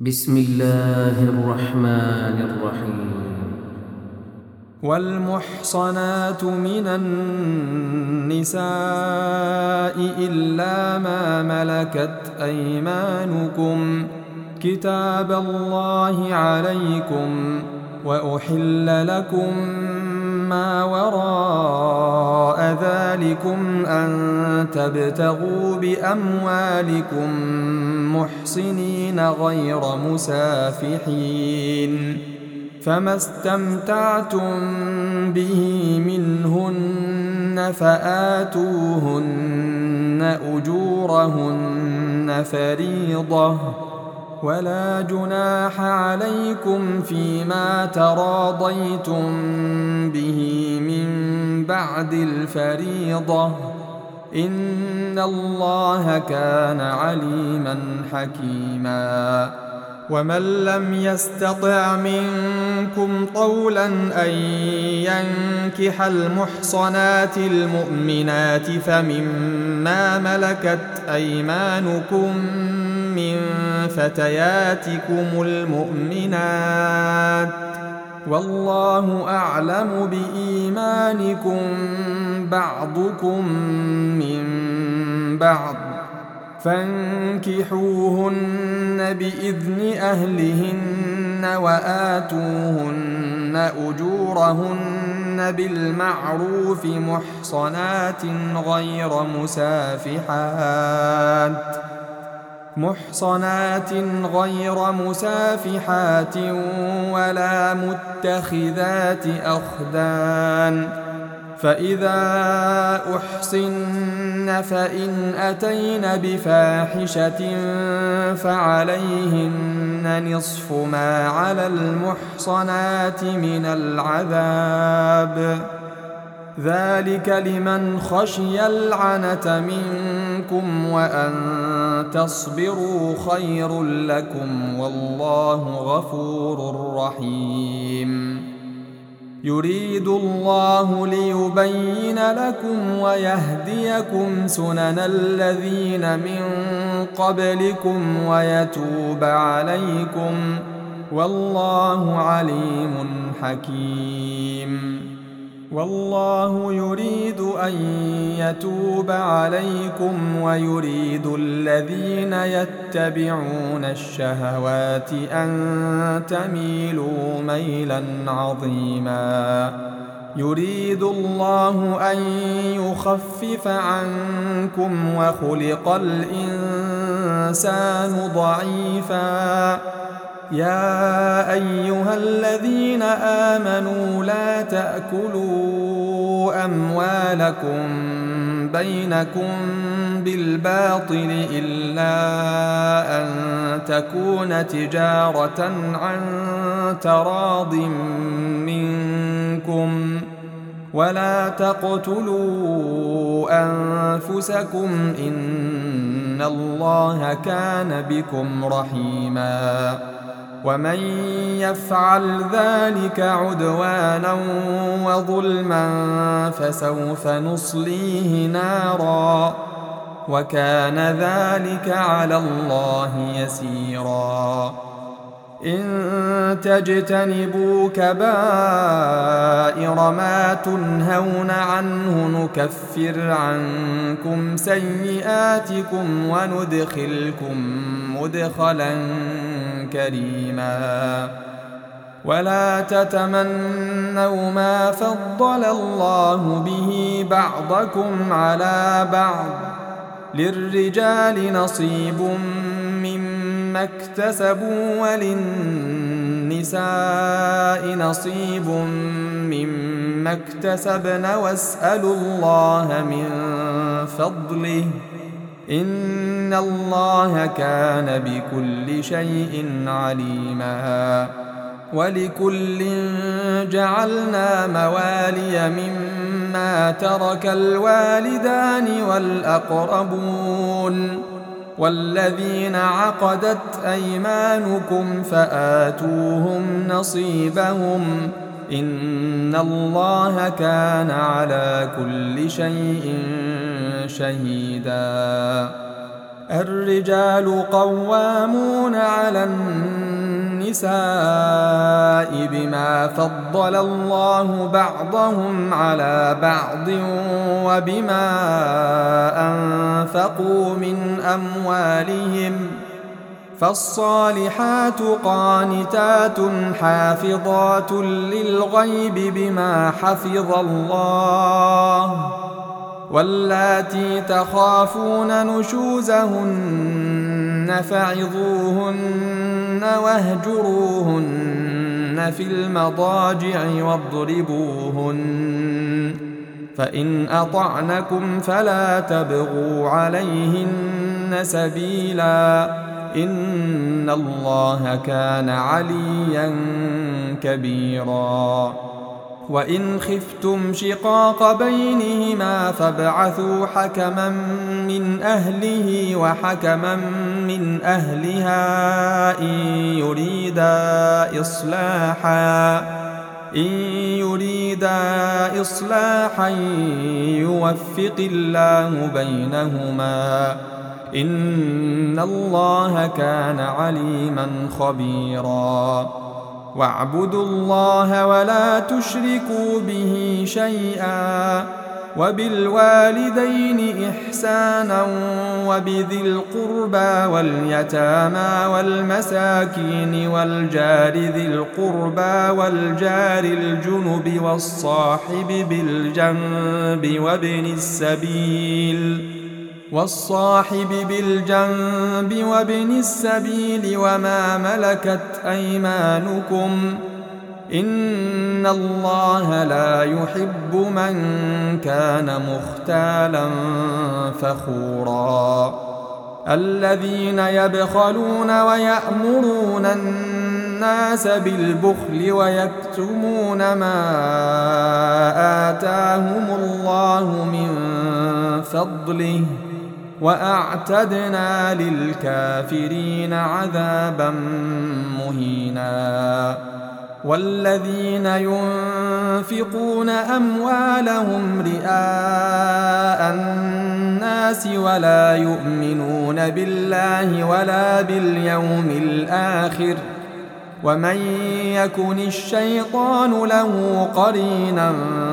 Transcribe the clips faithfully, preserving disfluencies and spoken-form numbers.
بسم الله الرحمن الرحيم. والمحصنات من النساء إلا ما ملكت أيمانكم كتاب الله عليكم، وأحل لكم ما وراء ذلكم أن تبتغوا بأموالكم محصنين غير مسافحين، فما استمتعتم به منهن فآتوهن أجورهن فريضة، ولا جناح عليكم فيما تراضيتم به من بعد الفريضة، إن الله كان عليما حكيما. ومن لم يستطع منكم طولا أن ينكح المحصنات المؤمنات فمما ملكت أيمانكم من فتياتكم المؤمنات، والله أعلم بإيمانكم بعضكم من بعض، فانكحوهن بإذن أهلهن وآتوهن أجورهن بالمعروف محصنات غير مسافحات محصنات غير مسافحات ولا متخذات أخدان، فإذا أحصن فإن أتين بفاحشة فعليهن نصف ما على المحصنات من العذاب، ذلك لمن خشي العنة منكم، وأن تصبروا خير لكم، والله غفور رحيم. يريد الله ليبين لكم ويهديكم سنن الذين من قبلكم ويتوب عليكم، والله عليم حكيم. والله يريد أن يتوب عليكم ويريد الذين يتبعون الشهوات أن تميلوا ميلا عظيما. يريد الله أن يخفف عنكم وخلق الإنسان ضعيفا. يا أيها الذين آمنوا لا تأكلوا أموالكم بينكم بالباطل إلا أن تكون تجارة عن تراض منكم، ولا تقتلوا أنفسكم إن الله كان بكم رحيما. ومن يفعل ذلك عدوانا وظلما فسوف نصليه نارا، وكان ذلك على الله يسيرا. إن تجتنبوا كبائر ما تنهون عنه نكفر عنكم سيئاتكم وندخلكم مدخلا كريما. ولا تتمنوا ما فضل الله به بعضكم على بعض، للرجال نصيب مما اكتسبوا وللنساء نصيب مما اكتسبن، واسألوا الله من فضله إن الله كان بكل شيء عليما. ولكل جعلنا موالي مما ترك الوالدان والأقربون والذين عقدت أيمانكم فآتوهم نصيبهم، إن الله كان على كل شيء شهيدا. الرجال قوامون على النساء بما فضل الله بعضهم على بعض وبما أنفقوا من أموالهم فالصالحات قانتات حافظات للغيب بما حفظ الله واللاتي تخافون نشوزهن فعظوهن واهجروهن في المضاجع واضربوهن فإن أطعنكم فلا تبغوا عليهن سبيلا إن الله كان عليا كبيرا وإن خفتم شقاق بينهما فابعثوا حكما من أهله وحكما من أهلها إن يريدا إصلاحا إن يريدا إصلاحا يوفق الله بينهما إن الله كان عليما خبيرا واعبدوا الله ولا تشركوا به شيئا وبالوالدين إحسانا وبذي القربى واليتامى والمساكين والجار ذي القربى والجار الجنب والصاحب بالجنب وابن السبيل والصاحب بالجنب وابن السبيل وما ملكت أيمانكم إن الله لا يحب من كان مختالا فخورا الذين يبخلون ويأمرون الناس بالبخل ويكتمون ما آتاهم الله من فضله وأعتدنا للكافرين عذابا مهينا والذين ينفقون أموالهم رئاء الناس ولا يؤمنون بالله ولا باليوم الآخر ومن يكن الشيطان له قرينا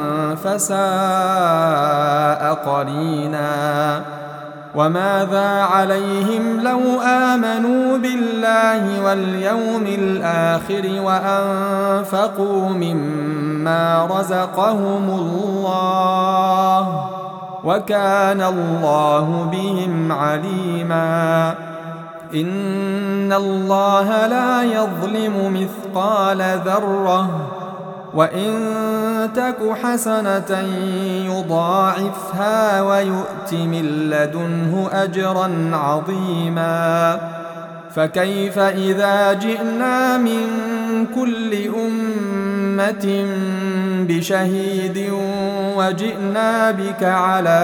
فساء قرينا وماذا عليهم لو آمنوا بالله واليوم الآخر وأنفقوا مما رزقهم الله وكان الله بهم عليما إن الله لا يظلم مثقال ذرة وإن تك حسنة يضاعفها ويؤت من لدنه أجرا عظيما فكيف إذا جئنا من كل أمة بشهيد وجئنا بك على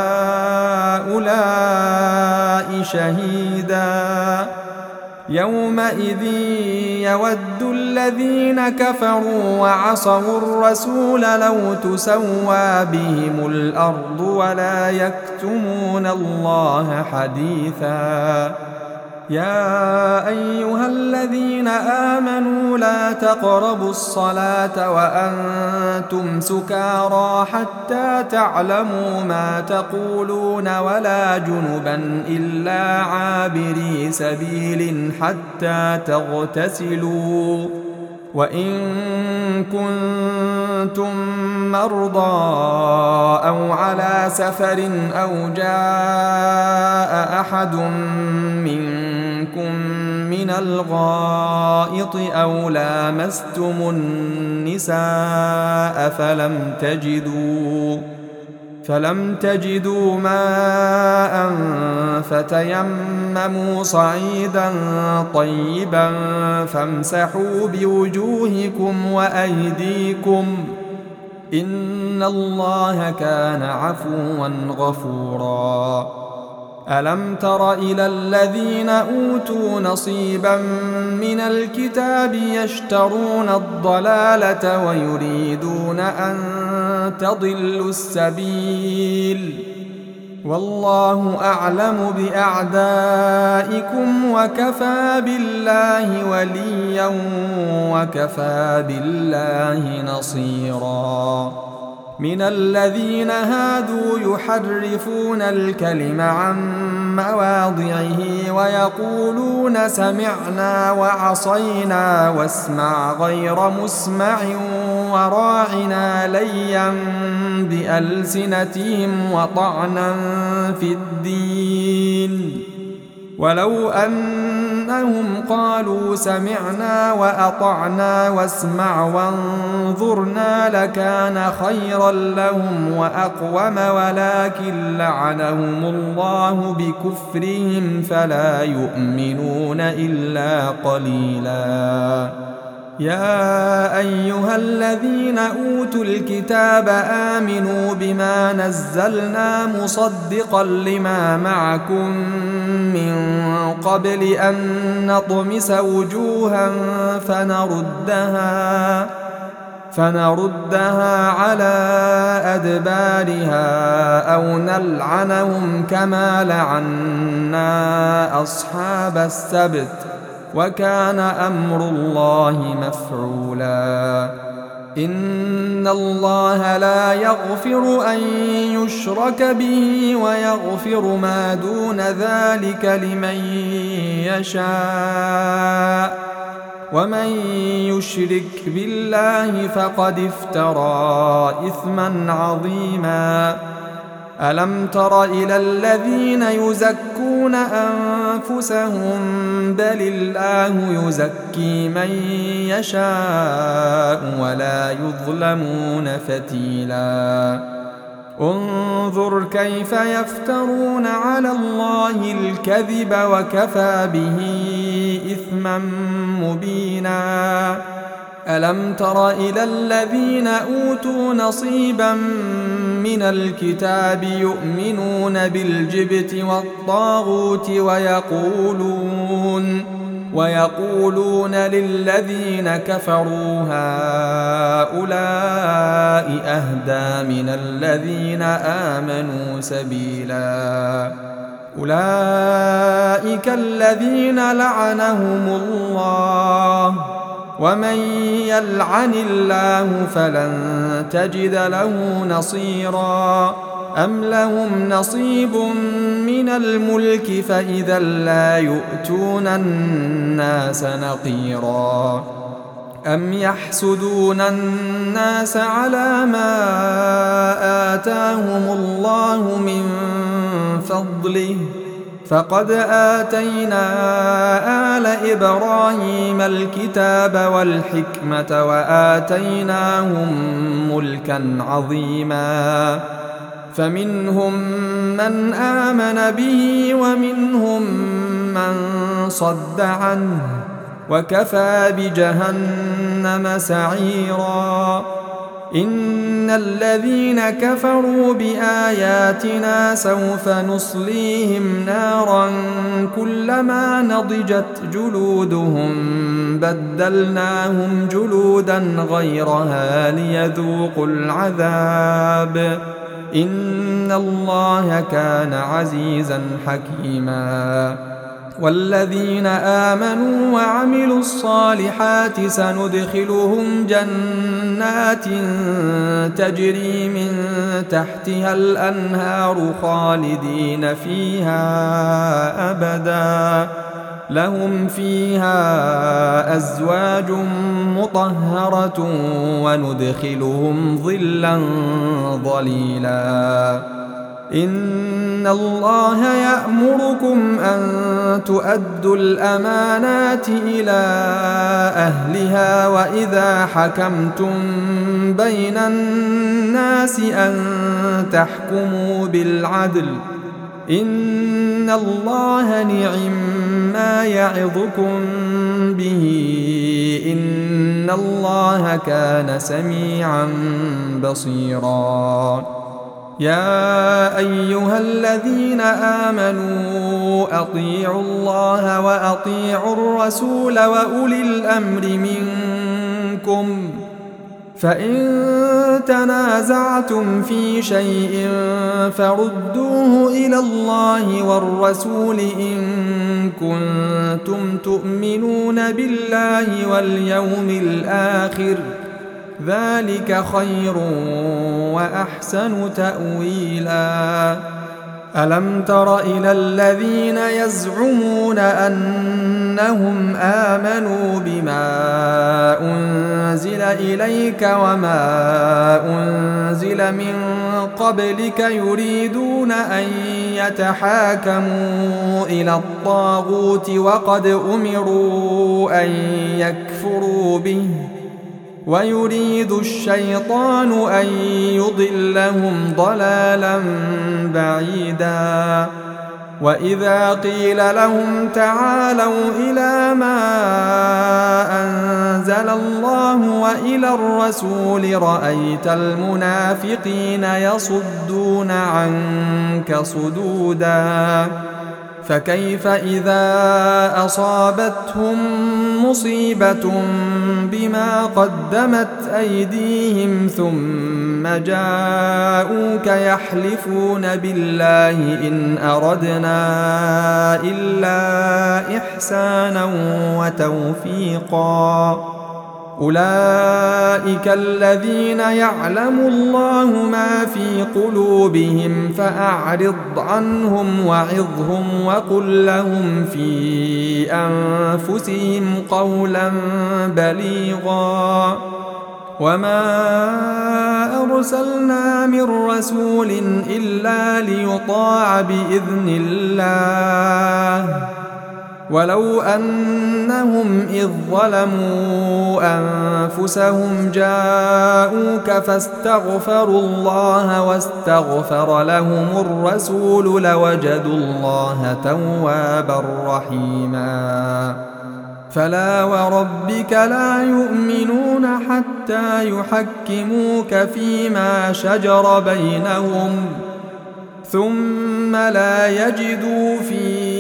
هؤلاء شهيدا يومئذ يود الذين كفروا وعصوا الرسول لو تسوى بهم الأرض ولا يكتمون الله حديثا يا أيها الذين آمنوا لا تقربوا الصلاة وأنتم سكارى حتى تعلموا ما تقولون ولا جنبا إلا عابري سبيل حتى تغتسلوا وإن كنتم مرضى أو على سفر أو جاء أحد منكم من الغائط أو لامستم النساء فلم تجدوا فلم تجدوا ماء فتيمموا صعيدا طيبا فامسحوا بوجوهكم وأيديكم إن الله كان عفوا غفورا ألم تر إلى الذين أوتوا نصيبا من الكتاب يشترون الضلالة ويريدون أن تضلوا السبيل والله أعلم بأعدائكم وكفى بالله وليا وكفى بالله نصيرا. من الذين هادوا يحرفون الكلم عن مواضعه ويقولون سمعنا وعصينا واسمع غير مسمع وراعنا ليا بألسنتهم وطعنا في الدين. ولو أنهم قالوا سمعنا وأطعنا واسمع وانظرنا لكان خيرا لهم وأقوم، ولكن لعنهم الله بكفرهم فلا يؤمنون إلا قليلا. يا أيها الذين أوتوا الكتاب آمنوا بما نزلنا مصدقا لما معكم من قبل أن نطمس وجوها فنردها فنردها على أدبارها أو نلعنهم كما لعنا أصحاب السبت وكان أمر الله مفعولا. إن الله لا يغفر أن يشرك به ويغفر ما دون ذلك لمن يشاء، ومن يشرك بالله فقد افترى إثما عظيما. ألم تر إلى الذين يزكون أنفسهم بل الله يزكي من يشاء ولا يظلمون فتيلا. انظر كيف يفترون على الله الكذب وكفى به إثما مبينا. ألم تر إلى الذين أوتوا نصيبا من الكتاب يؤمنون بالجبت والطاغوت ويقولون ويقولون للذين كفروا هؤلاء أهدى من الذين آمنوا سبيلا. أولئك الذين لعنهم الله، ومن يلعن الله فلن تجد له نصيرا. أم لهم نصيب من الملك فإذا لا يؤتون الناس نقيرا. أم يحسدون الناس على ما آتاهم الله من فضله فقد آتينا آل إبراهيم الكتاب والحكمة وآتيناهم ملكا عظيما. فمنهم من آمن به ومنهم من صد عنه وكفى بجهنم سعيرا. إن الذين كفروا بآياتنا سوف نصليهم نارا كلما نضجت جلودهم بدلناهم جلودا غيرها ليذوقوا العذاب. إن الله كان عزيزا حكيما. والذين آمنوا وعملوا الصالحات سندخلهم جنات تجري من تحتها الأنهار خالدين فيها أبدا، لهم فيها أزواج مطهرة وندخلهم ظلا ظليلا. إن الله يأمركم أن تؤدوا الأمانات إلى أهلها وإذا حكمتم بين الناس أن تحكموا بالعدل. إن الله نعم ما يعظكم به، إن الله كان سميعا بصيرا. يا أيها الذين آمنوا أطيعوا الله وأطيعوا الرسول وأولي الأمر منكم، فإن تنازعتم في شيء فردوه إلى الله والرسول إن كنتم تؤمنون بالله واليوم الآخر ذلك خير وأحسن تأويلا. ألم تر إلى الذين يزعمون أنهم آمنوا بما أنزل إليك وما أنزل من قبلك يريدون أن يتحاكموا إلى الطاغوت وقد أمروا أن يكفروا به ويريد الشيطان أن يضلهم ضلالا بعيدا. وإذا قيل لهم تعالوا إلى ما أنزل الله وإلى الرسول رأيت المنافقين يصدون عنك صدودا. فكيف إذا أصابتهم مصيبة بما قدمت أيديهم ثم جاءوك يحلفون بالله إن أردنا إلا إحسانا وتوفيقا. أولئك الذين يعلم الله ما في قلوبهم فأعرض عنهم وعظهم وقل لهم في أنفسهم قولا بليغا. وما أرسلنا من رسول إلا ليطاع بإذن الله ولو أنهم إذ ظلموا أنفسهم جاءوك فاستغفروا الله واستغفر لهم الرسول لوجدوا الله توابا رحيما. فلا وربك لا يؤمنون حتى يحكموك فيما شجر بينهم ثم لا يجدوا في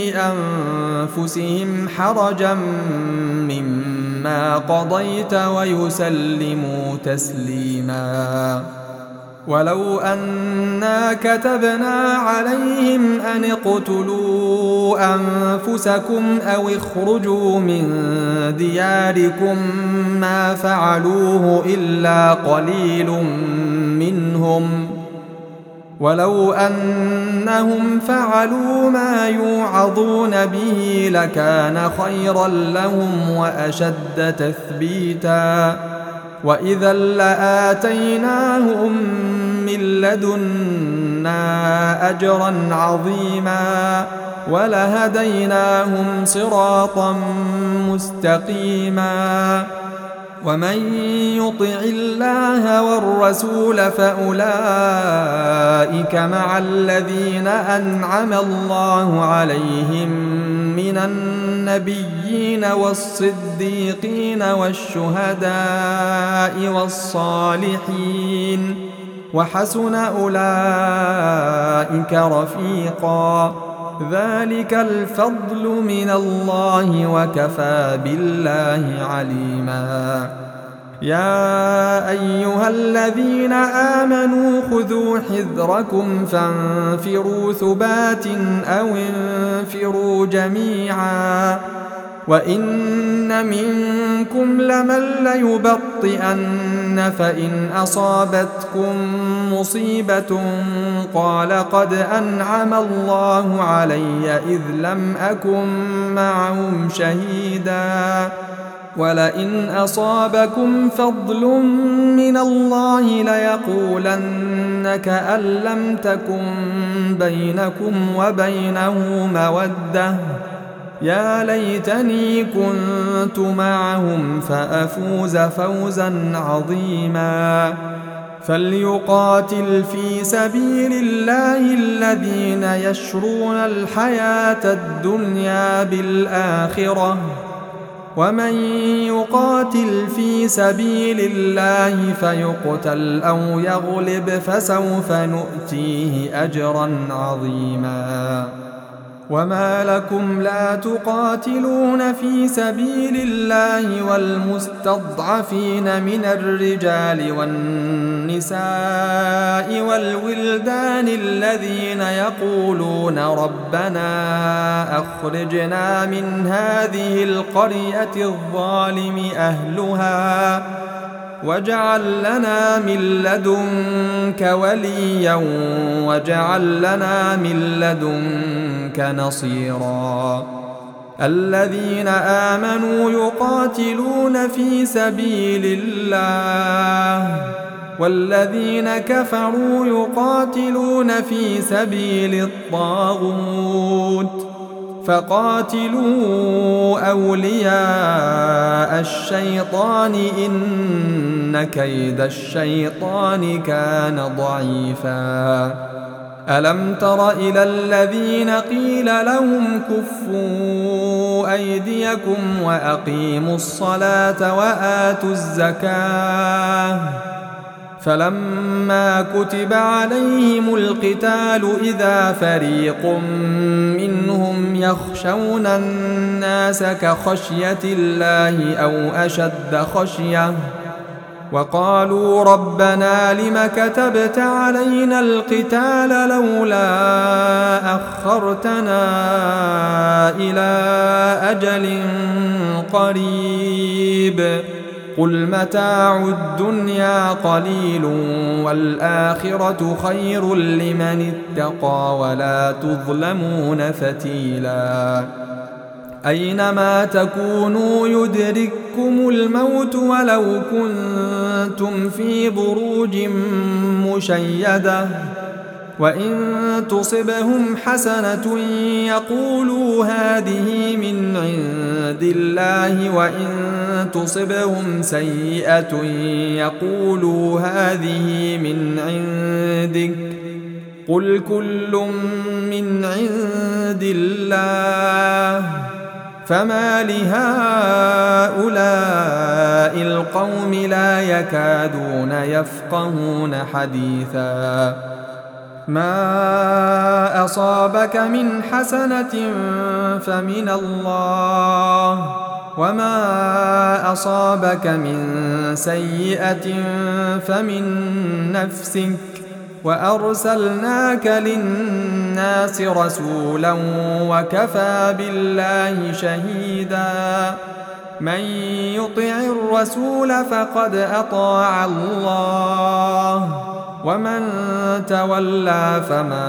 أنفسهم حرجا مما قضيت ويسلموا تسليما. ولو أنا كتبنا عليهم أن اقتلوا أنفسكم أو اخرجوا من دياركم ما فعلوه إلا قليل منهم ولو أنهم فعلوا ما يوعظون به لكان خيرا لهم وأشد تثبيتا. وإذا لآتيناهم من لدنا أجرا عظيما ولهديناهم صراطا مستقيما. ومن يطع الله والرسول فأولئك مع الذين أنعم الله عليهم من النبيين والصديقين والشهداء والصالحين وحسن أولئك رفيقا. ذلك الفضل من الله وكفى بالله عليما. يا أيها الذين آمنوا خذوا حذركم فانفروا ثبات أو انفروا جميعا وإن منكم لمن ليبطئن فإن أصابتكم مصيبة قال قد أنعم الله علي إذ لم أكن معهم شهيدا ولئن أصابكم فضل من الله ليقولن كأن لم تكن بينكم وبينه مودة يا ليتني كنت معهم فأفوز فوزا عظيما. فليقاتل في سبيل الله الذين يشرون الحياة الدنيا بالآخرة ومن يقاتل في سبيل الله فيقتل أو يغلب فسوف نؤتيه أجرا عظيما. وما لكم لا تقاتلون في سبيل الله والمستضعفين من الرجال والنساء والولدان الذين يقولون ربنا أخرجنا من هذه القرية الظالم أهلها واجعل لنا من لدنك وليا واجعل لنا من لدنك نصيرا الذين آمنوا يقاتلون في سبيل الله والذين كفروا يقاتلون في سبيل الطاغوت فقاتلوا أولياء الشيطان إن كيد الشيطان كان ضعيفا ألم تر إلى الذين قيل لهم كفوا أيديكم وأقيموا الصلاة وآتوا الزكاة فلما كتب عليهم القتال إذا فريق منهم يخشون الناس كخشية الله أو أشد خشية وقالوا ربنا لم كتبت علينا القتال لولا أخرتنا إلى أجل قريب قل متاع الدنيا قليل والآخرة خير لمن اتقى ولا تظلمون فتيلا أينما تكونوا يدرككم الموت ولو كنتم في بروج مشيدة وإن تصبهم حسنة يقولوا هذه من عند الله وإن تصبهم سيئة يقولوا هذه من عندك قل كل من عند الله فما لهؤلاء القوم لا يكادون يفقهون حديثا ما أصابك من حسنة فمن الله وما أصابك من سيئة فمن نفسك وأرسلناك للناس رسولا وكفى بالله شهيدا من يطع الرسول فقد أطاع الله ومن تولى فما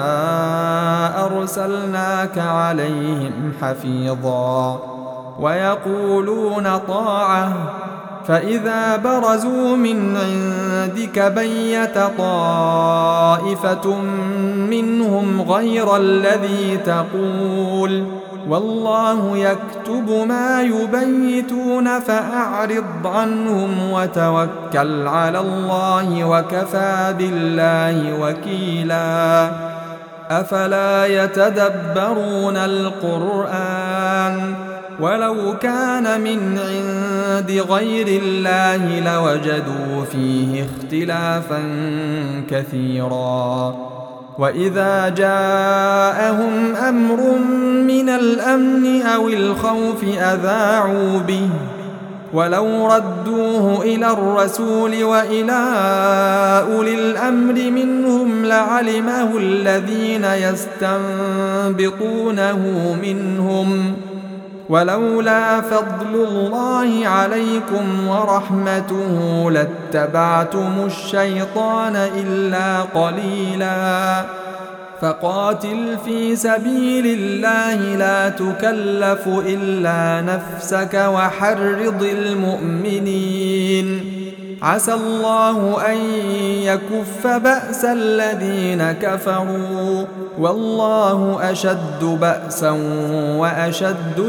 أرسلناك عليهم حفيظا ويقولون طاعة فإذا برزوا من عندك بيت طائفة منهم غير الذي تقول والله يكتب ما يبيتون فأعرض عنهم وتوكل على الله وكفى بالله وكيلا أفلا يتدبرون القرآن ولو كان من عند غير الله لوجدوا فيه اختلافا كثيرا وإذا جاءهم أمر من الأمن أو الخوف أذاعوا به ولو ردوه إلى الرسول وإلى أولي الأمر منهم لعلمه الذين يستنبطونه منهم ولولا فضل الله عليكم ورحمته لاتبعتم الشيطان إلا قليلا فقاتل في سبيل الله لا تكلف إلا نفسك وحرض المؤمنين عسى الله أن يكف بأس الذين كفروا والله أشد بأسا وأشد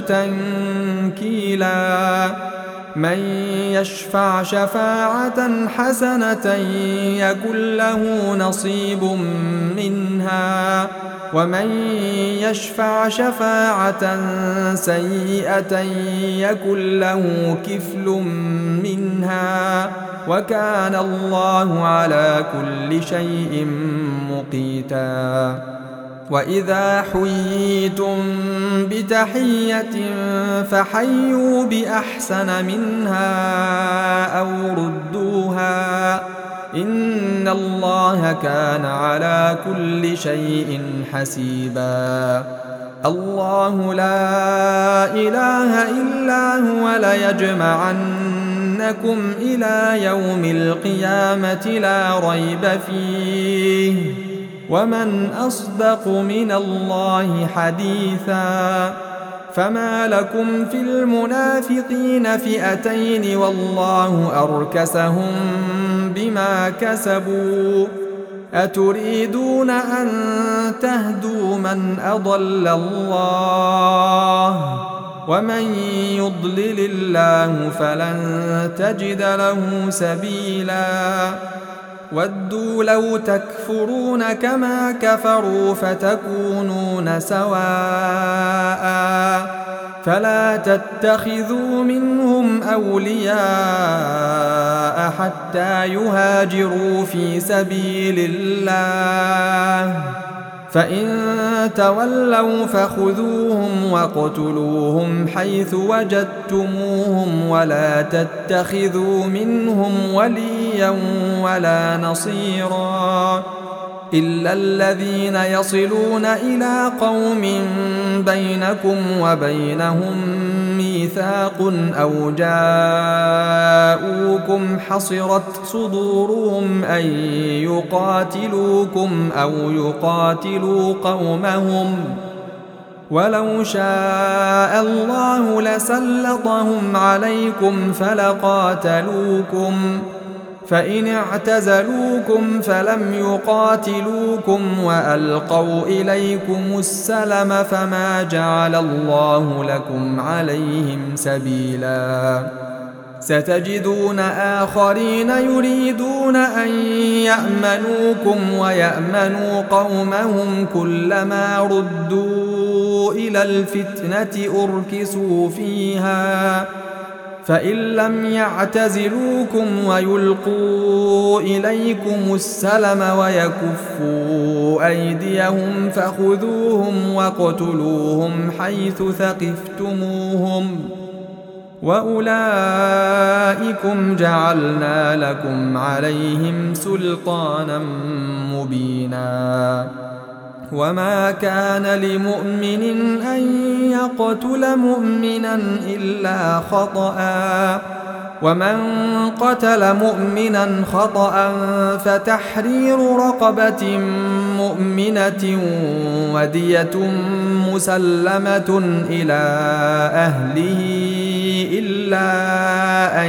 تنكيلا من يشفع شفاعة حسنة يكن له نصيب منها ومن يشفع شفاعة سيئة يكن له كفل منها وكان الله على كل شيء مقيتا وإذا حييتم بتحية فحيوا بأحسن منها أو ردوها إن الله كان على كل شيء حسيبا. الله لا إله إلا هو ليجمعنكم إلى يوم القيامة لا ريب فيه ومن أصدق من الله حديثا. فما لكم في المنافقين فئتين والله أركسهم بما كسبوا أتريدون أن تهدوا من أضل الله ومن يضلل الله فلن تجد له سبيلا. ودوا لو تكفرون كما كفروا فتكونون سواء فلا تتخذوا منهم أولياء حتى يهاجروا في سبيل الله فإن تولوا فخذوهم واقتلوهم حيث وجدتموهم ولا تتخذوا منهم وليا ولا نصيرا إلا الذين يصلون إلى قوم بينكم وبينهم ميثاق أو جاءوكم حصرت صدورهم أن يقاتلوكم أو يقاتلوا قومهم ولو شاء الله لسلطهم عليكم فلقاتلوكم فإن اعتزلوكم فلم يقاتلوكم وألقوا إليكم السلم فما جعل الله لكم عليهم سبيلا. ستجدون آخرين يريدون أن يأمنوكم ويأمنوا قومهم كلما ردوا إلى الفتنة أركسوا فيها فإن لم يعتزلوكم ويلقوا إليكم السلم ويكفوا أيديهم فخذوهم واقتلوهم حيث ثقفتموهم وأولئكم جعلنا لكم عليهم سلطانا مبينا. وما كان لمؤمن أن يقتل مؤمنا إلا خطأ ومن قتل مؤمنا خطأ فتحرير رقبة مؤمنة ودية مسلمة إلى أهله إلا أن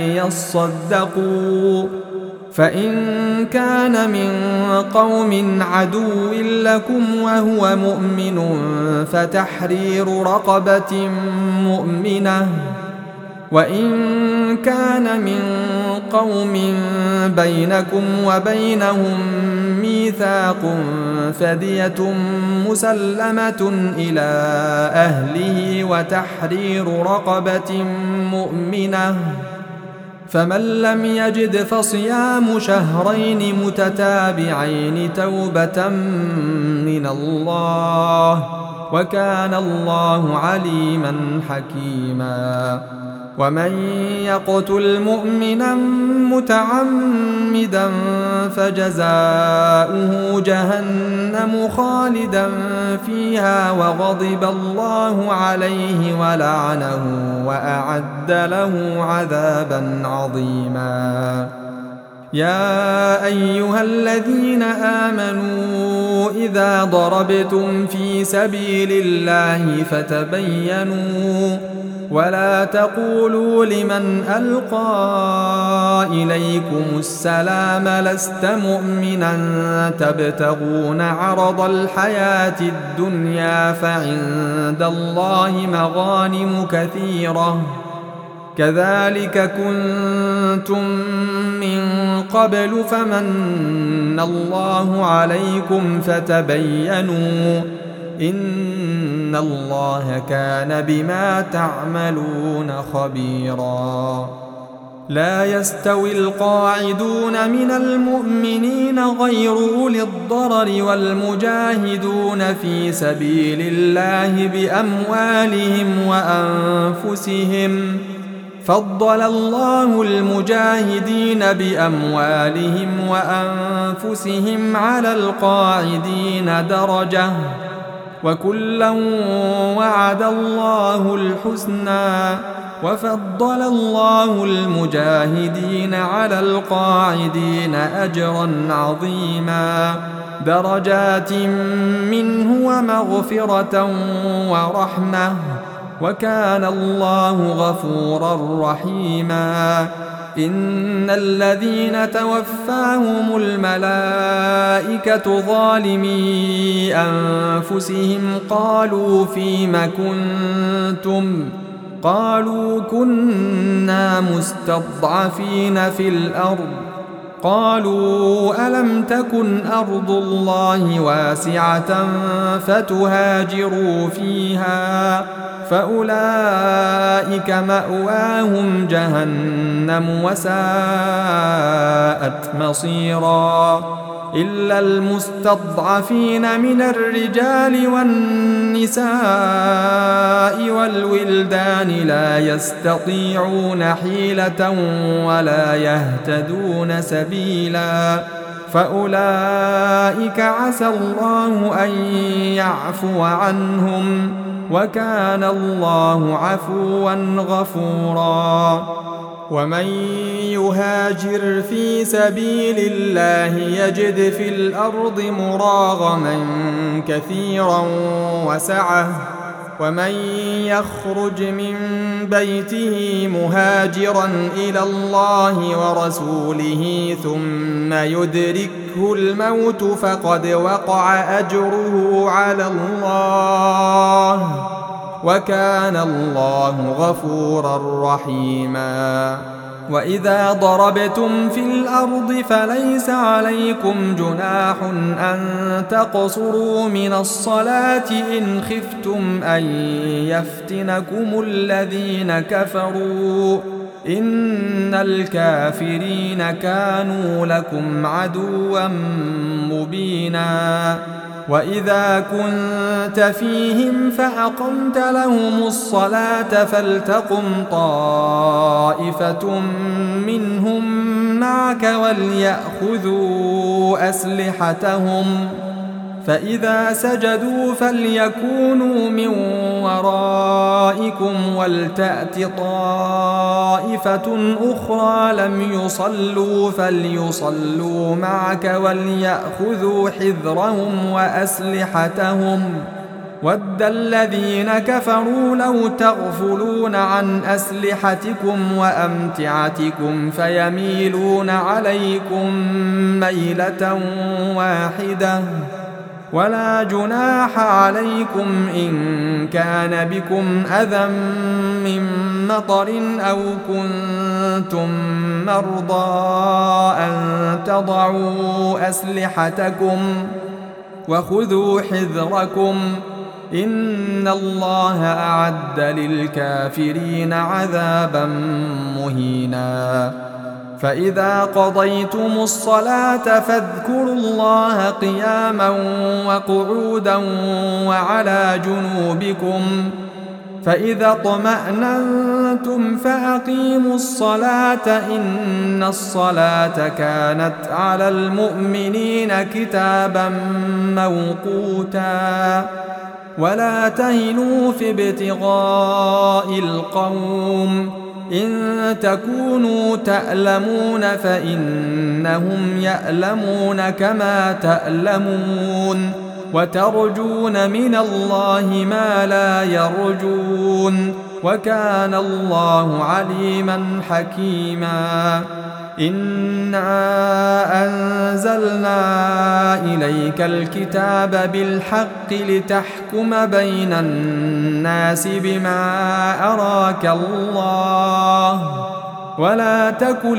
يصدقوا فإن كان من قوم عدو لكم وهو مؤمن فتحرير رقبة مؤمنة وإن كان من قوم بينكم وبينهم ميثاق فدية مسلمة إلى أهله وتحرير رقبة مؤمنة فمن لم يجد فصيام شهرين متتابعين توبة من الله وكان الله عليما حكيما. ومن يقتل مؤمنا متعمدا فجزاؤه جهنم خالدا فيها وغضب الله عليه ولعنه وأعد له عذابا عظيما. يا أيها الذين آمنوا إذا ضربتم في سبيل الله فتبينوا ولا تقولوا لمن ألقى إليكم السلام لست مؤمنا تبتغون عرض الحياة الدنيا فعند الله مغانم كثيرة كذلك كنتم من قبل فمن الله عليكم فتبينوا إن الله كان بما تعملون خبيرا. لا يستوي القاعدون من المؤمنين غير أولي الضرر والمجاهدون في سبيل الله بأموالهم وأنفسهم. فضل الله المجاهدين بأموالهم وأنفسهم على القاعدين درجة، وكلا وعد الله الحسنى، وفضل الله المجاهدين على القاعدين أجرا عظيما، درجات منه ومغفرة ورحمة، وكان الله غفورا رحيما. إن الذين توفاهم الملائكة ظالمي أنفسهم قالوا فيم كنتم؟ قالوا كنا مستضعفين في الأرض. قالوا ألم تكن أرض الله واسعة فتهاجروا فيها؟ فأولئك مأواهم جهنم وساءت مصيرا. إلا المستضعفين من الرجال والنساء والولدان لا يستطيعون حيلة ولا يهتدون سبيلا، فأولئك عسى الله أن يعفو عنهم، وكان الله عفوا غفورا. ومن يهاجر في سبيل الله يجد في الأرض مراغما كثيرا وسعة، ومن يخرج من بيته مهاجرا إلى الله ورسوله ثم يدركه الموت فقد وقع أجره على الله، وكان الله غفورا رحيما. وإذا ضربتم في الأرض فليس عليكم جناح أن تقصروا من الصلاة إن خفتم أن يفتنكم الذين كفروا، إن الكافرين كانوا لكم عدوا مبينا. وإذا كنت فيهم فأقمت لهم الصلاة فلتقم طائفة منهم معك وليأخذوا أسلحتهم، فإذا سجدوا فليكونوا من ورائكم ولتأت طائفة أخرى لم يصلوا فليصلوا معك وليأخذوا حذرهم وأسلحتهم. ود الذين كفروا لو تغفلون عن أسلحتكم وأمتعتكم فيميلون عليكم ميلة واحدة، ولا جناح عليكم إن كان بكم أذى من مطر أو كنتم مرضى أن تضعوا أسلحتكم، وخذوا حذركم إن الله أعد للكافرين عذابا مهينا. فإذا قضيتم الصلاة فاذكروا الله قياما وقعودا وعلى جنوبكم، فإذا اطمأننتم فأقيموا الصلاة إن الصلاة كانت على المؤمنين كتابا موقوتا. ولا تهنوا في ابتغاء القوم، إن تكونوا تألمون فإنهم يألمون كما تألمون، وترجون من الله ما لا يرجون، وكان الله عليما حكيما. إنا أنزلنا إليك الكتاب بالحق لتحكم بين الناس بما أراك الله، ولا تكن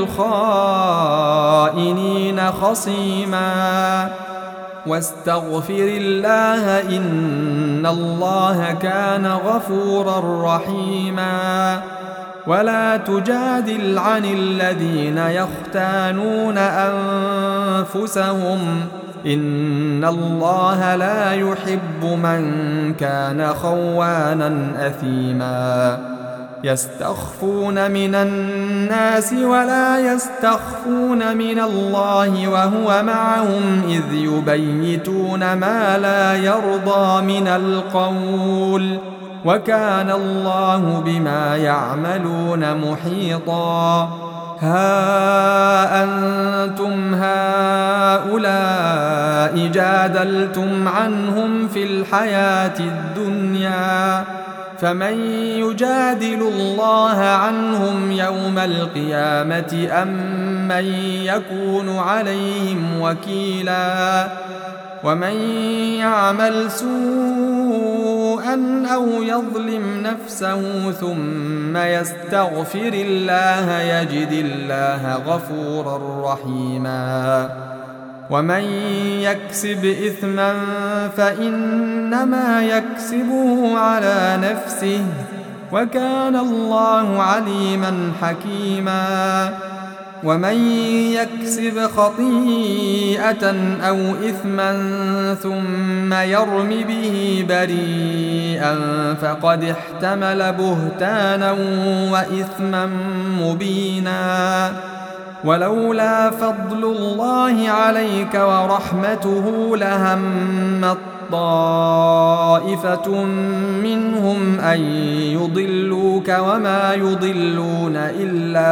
للخائنين خصيما، واستغفر الله إن الله كان غفورا رحيما. ولا تجادل عن الذين يختانون أنفسهم إن الله لا يحب من كان خوانا أثيما يستخفون من الناس ولا يستخفون من الله وهو معهم إذ يبيتون ما لا يرضى من القول وكان الله بما يعملون محيطا ها أنتم هؤلاء جادلتم عنهم في الحياة الدنيا فمن يجادل الله عنهم يوم القيامة أم من يكون عليهم وكيلا ومن يعمل سوءا أو يظلم نفسه ثم يستغفر الله يجد الله غفورا رحيما ومن يكسب إثما فإنما يكسبه على نفسه وكان الله عليما حكيما ومن يكسب خطيئة أو إثما ثم يرم به بريئا فقد احتمل بهتانا وإثما مبينا ولولا فضل الله عليك ورحمته لهمت طائفة منهم أن يضلوك وما يضلون إلا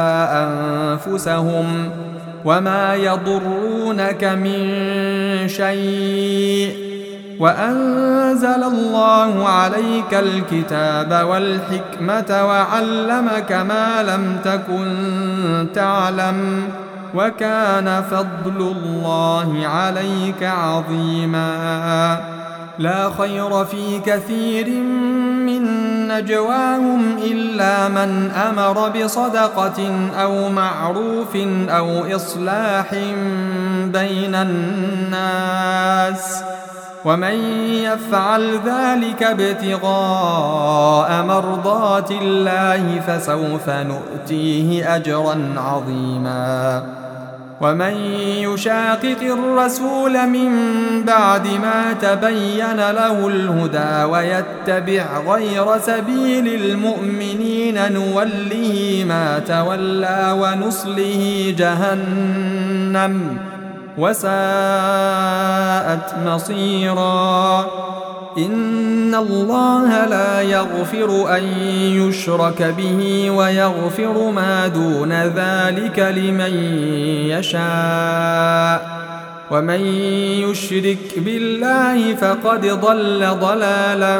أنفسهم وما يضرونك من شيء وأنزل الله عليك الكتاب والحكمة وعلمك ما لم تكن تعلم وكان فضل الله عليك عظيما لا خير في كثير من نجواهم إلا من أمر بصدقة أو معروف أو إصلاح بين الناس ومن يفعل ذلك ابتغاء مرضات الله فسوف نؤتيه أجرا عظيما ومن يشاقق الرسول من بعد ما تبين له الهدى ويتبع غير سبيل المؤمنين نوله ما تولى ونصله جهنم وساءت مصيرا إن الله لا يغفر أن يشرك به ويغفر ما دون ذلك لمن يشاء ومن يشرك بالله فقد ضل ضلالا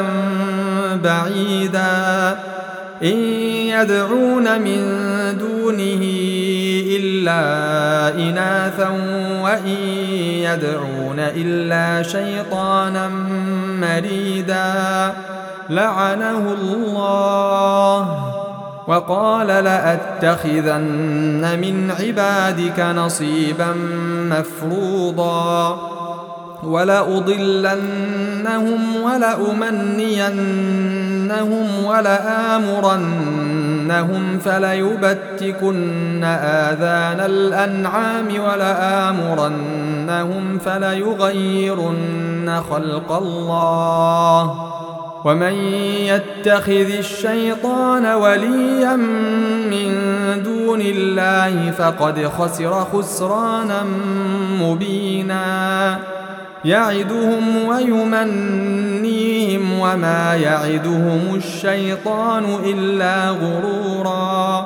بعيدا إن يدعون من دونه إلا إناثا وإن يدعون إلا شيطانا مريدا لعنه الله وقال لأتخذن من عبادك نصيبا مفروضا ولأضلنهم ولأمنينهم ولآمرنهم فليبتكن آذان الأنعام ولآمرنهم فليغيرن خلق الله ومن يتخذ الشيطان وليا من دون الله فقد خسر خسرانا مبينا يعدهم ويمنيهم وما يعدهم الشيطان إلا غرورا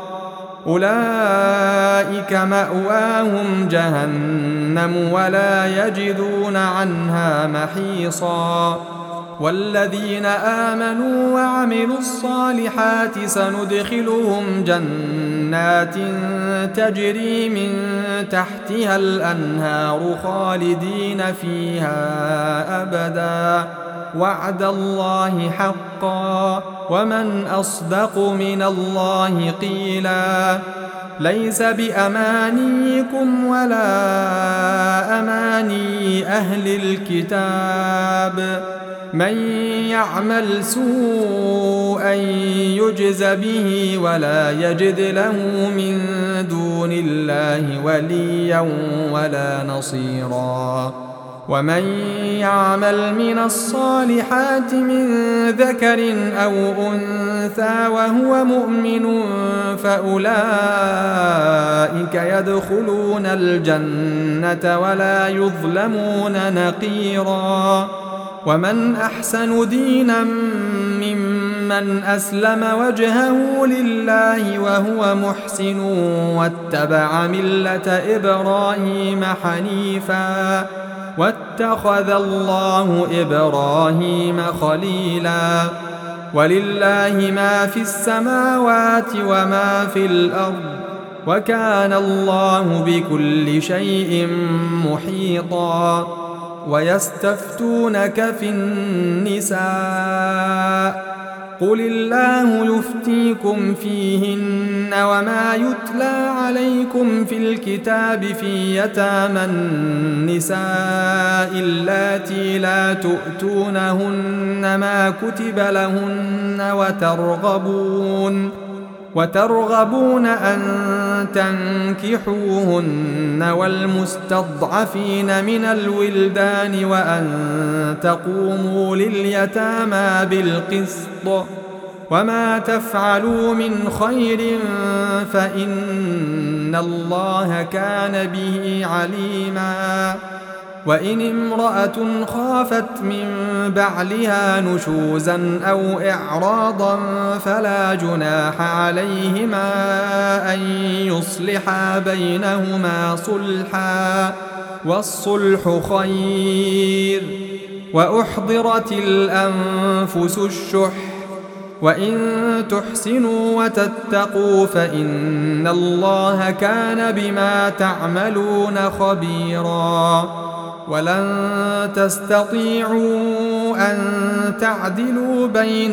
أولئك مأواهم جهنم ولا يجدون عنها محيصا والذين آمنوا وعملوا الصالحات سندخلهم جنات تجري من تحتها الأنهار خالدين فيها أبدا وعد الله حقا ومن أصدق من الله قيلا ليس بأمانيكم ولا أماني أهل الكتاب من يعمل سوءا يجز به ولا يجد له من دون الله وليا ولا نصيرا ومن يعمل من الصالحات من ذكر أو أنثى وهو مؤمن فأولئك يدخلون الجنة ولا يظلمون نقيرا ومن أحسن دينا ممن أسلم وجهه لله وهو محسن واتبع ملة إبراهيم حنيفا واتخذ الله إبراهيم خليلا ولله ما في السماوات وما في الأرض وكان الله بكل شيء محيطا ويستفتونك في النساء قل الله يفتيكم فيهن وما يتلى عليكم في الكتاب في يتامى النساء اللاتي لا تؤتونهن ما كتب لهن وترغبون وترغبون أن تنكحوهن والمستضعفين من الولدان وأن تقوموا لليتامى بالقسط وما تفعلوا من خير فإن الله كان به عليما وإن امرأة خافت من بعلها نشوزا أو إعراضا فلا جناح عليهما أن يصلحا بينهما صلحا والصلح خير وأحضرت الأنفس الشح وإن تحسنوا وتتقوا فإن الله كان بما تعملون خبيرا ولن تستطيعوا أن تعدلوا بين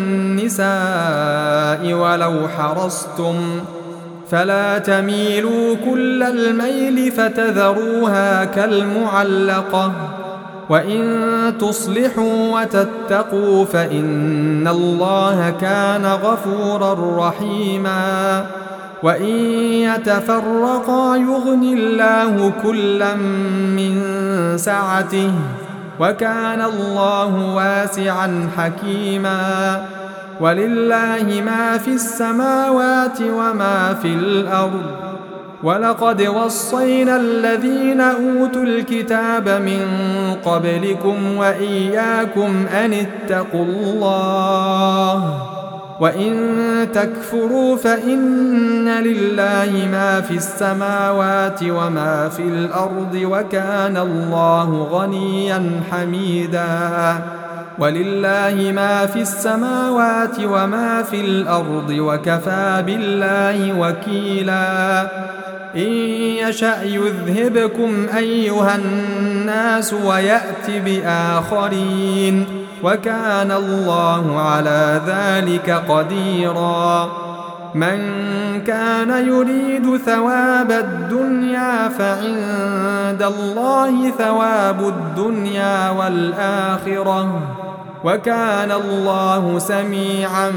النساء ولو حرصتم فلا تميلوا كل الميل فتذروها كالمعلقة وإن تصلحوا وتتقوا فإن الله كان غفورا رحيما وإن يتفرقا يغن الله كلا من سعته وكان الله واسعا حكيما ولله ما في السماوات وما في الأرض ولقد وصينا الذين أوتوا الكتاب من قبلكم وإياكم أن اتقوا الله وإن تكفروا فإن لله ما في السماوات وما في الأرض وكان الله غنيا حميدا ولله ما في السماوات وما في الأرض وكفى بالله وكيلا إن يشأ يذهبكم أيها الناس ويأت بآخرين وكان الله على ذلك قديرا من كان يريد ثواب الدنيا فعند الله ثواب الدنيا والآخرة وكان الله سميعا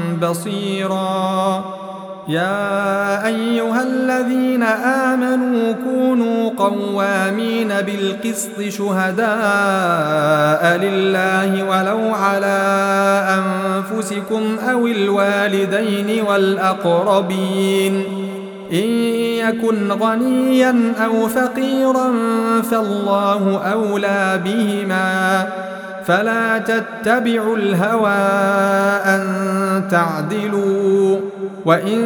بصيرا يا أيها الذين آمنوا كونوا قوامين بالقسط شهداء لله ولو على أنفسكم أو الوالدين والأقربين إن يكن غنيا أو فقيرا فالله أولى بهما فلا تتبعوا الهوى أن تعدلوا وإن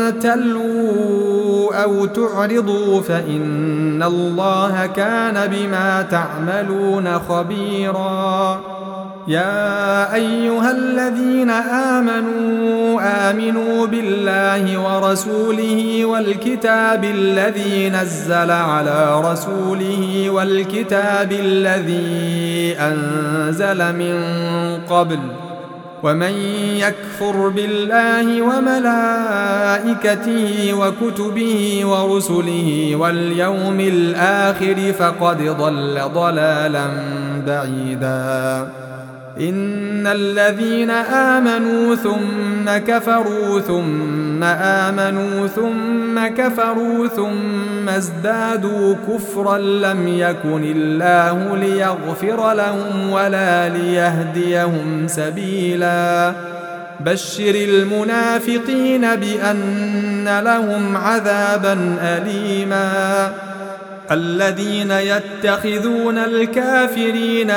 تلووا أو تعرضوا فإن الله كان بما تعملون خبيرا يا أيها الذين آمنوا آمنوا بالله ورسوله والكتاب الذي نزل على رسوله والكتاب الذي أنزل من قبل ومن يكفر بالله وملائكته وكتبه ورسله واليوم الآخر فقد ضل ضلالا بعيدا إن الذين آمنوا ثم كفروا ثم آمنوا ثم كفروا ثم ازدادوا كفرا لم يكن الله ليغفر لهم ولا ليهديهم سبيلا بشر المنافقين بأن لهم عذابا أليما الذين يتخذون الكافرين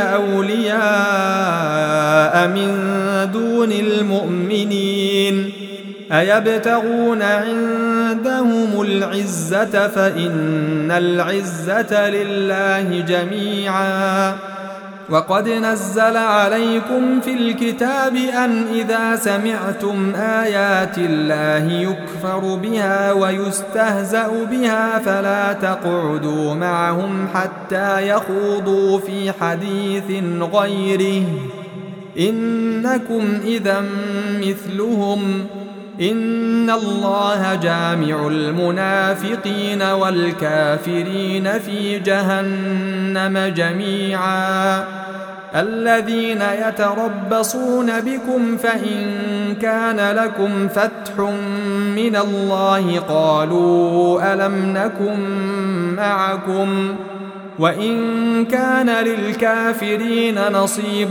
أولياء من دون المؤمنين أيبتغون عندهم العزة فإن العزة لله جميعا وقد نزل عليكم في الكتاب أن إذا سمعتم آيات الله يكفر بها ويستهزأ بها فلا تقعدوا معهم حتى يخوضوا في حديث غيره إنكم إذا مثلهم إن الله جامع المنافقين والكافرين في جهنم جميعا الذين يتربصون بكم فإن كان لكم فتح من الله قالوا ألم نكن معكم وإن كان للكافرين نصيب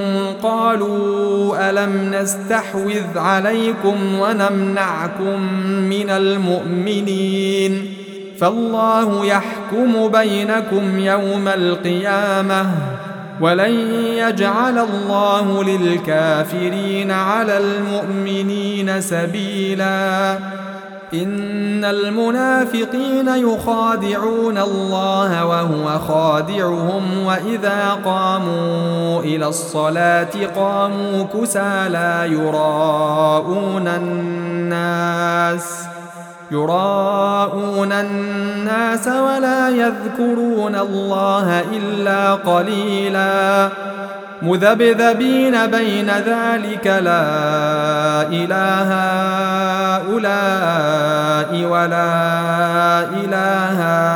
قالوا ألم نستحوذ عليكم ونمنعكم من المؤمنين فالله يحكم بينكم يوم القيامة ولن يجعل الله للكافرين على المؤمنين سبيلا إن المنافقين يخادعون الله وهو خادعهم وإذا قاموا إلى الصلاة قاموا كسالى يراءون الناس يراءون الناس ولا يذكرون الله إلا قليلا مذبذبين بين ذلك لا إله هؤلاء ولا إله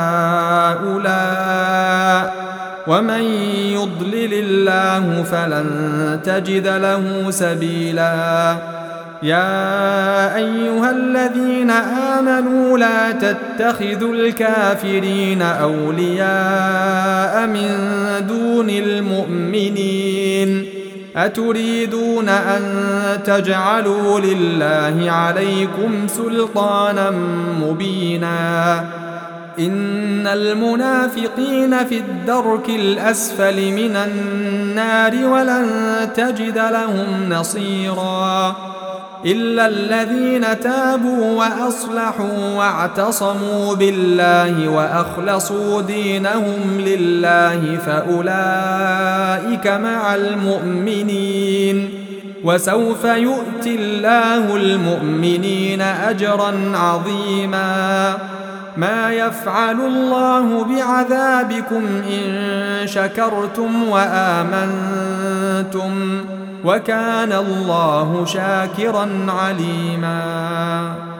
هؤلاء ومن يضلل الله فلن تجد له سبيلا يا أيها الذين آمنوا لا تتخذوا الكافرين أولياء من دون المؤمنين أتريدون أن تجعلوا لله عليكم سلطانا مبينا إن المنافقين في الدرك الأسفل من النار ولن تجد لهم نصيرا إلا الذين تابوا وأصلحوا واعتصموا بالله وأخلصوا دينهم لله فأولئك مع المؤمنين وسوف يؤتي الله المؤمنين أجرا عظيما ما يفعل الله بعذابكم إن شكرتم وآمنتم وكان الله شاكرا عليما